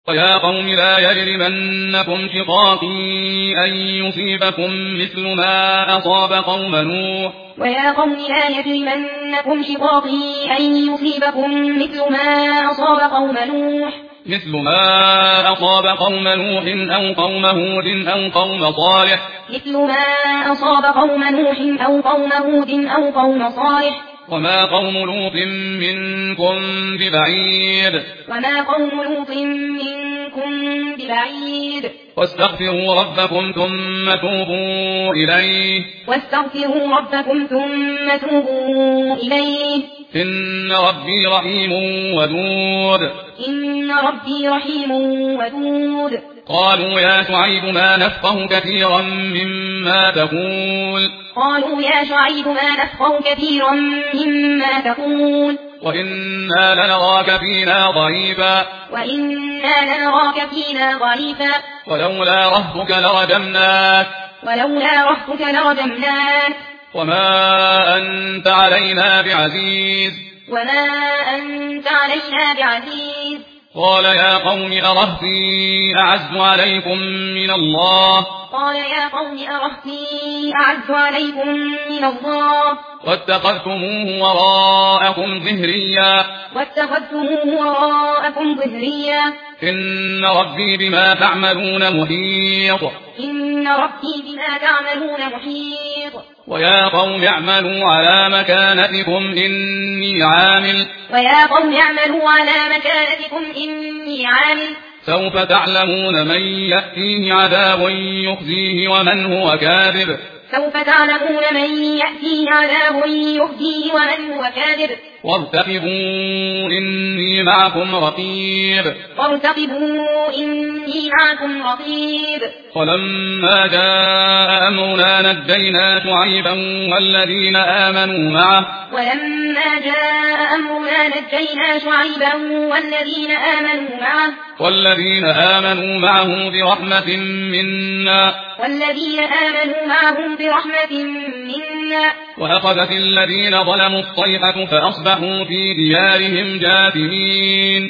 ويا قوم لا يجرمنكم شقاقي أن يصيبكم مثل ما أصاب قوم نوح ويا قوم لا يجرمنكم شقاقي أن يصيبكم مثل ما أصاب قوم نوح أو قوم هود أو قوم صالح مثل ما أصاب قوم نوح أو قوم هود أو قوم صالح وما قوم لوط منكم ببعيد واستغفروا ربكم ثم توبوا إليه إن ربي رحيم ودود قالوا يا شعيب ما نفقه كثيرا مما تقول وإنا لنراك فينا ضعيفا ولولا رهطك لرجمناك وما أنت علينا بعزيز قال يا قوم أرهطي أعز عليكم من الله واتخذتموه وراءكم ظهريا إن ربي بما تعملون محيط ويا قوم اعملوا على مكانتكم إني عامل سوف تعلمون من يأتيه عذاب يخزيه ومن هو كاذب وارتقبوا إني معكم رقيب فلما جاء أمرنا نجينا شعيبا والذين آمنوا معه برحمة منا وأخذت الذين ظلموا الصيحة فأصبحوا في ديارهم جاثمين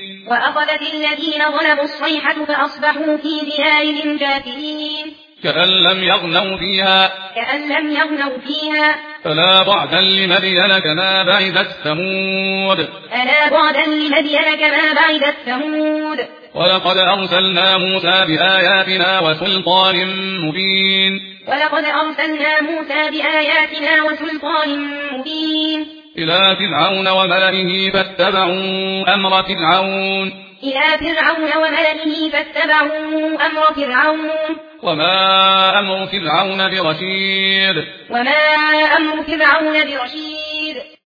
كأن لم يغنوا فيها فلا بعدا لمدين كما بعدت ثمود ولقد أرسلنا موسى بآياتنا وسلطان مبين إلى فرعون وملئه فاتبعوا أمر فرعون وما أمر فرعون برشيد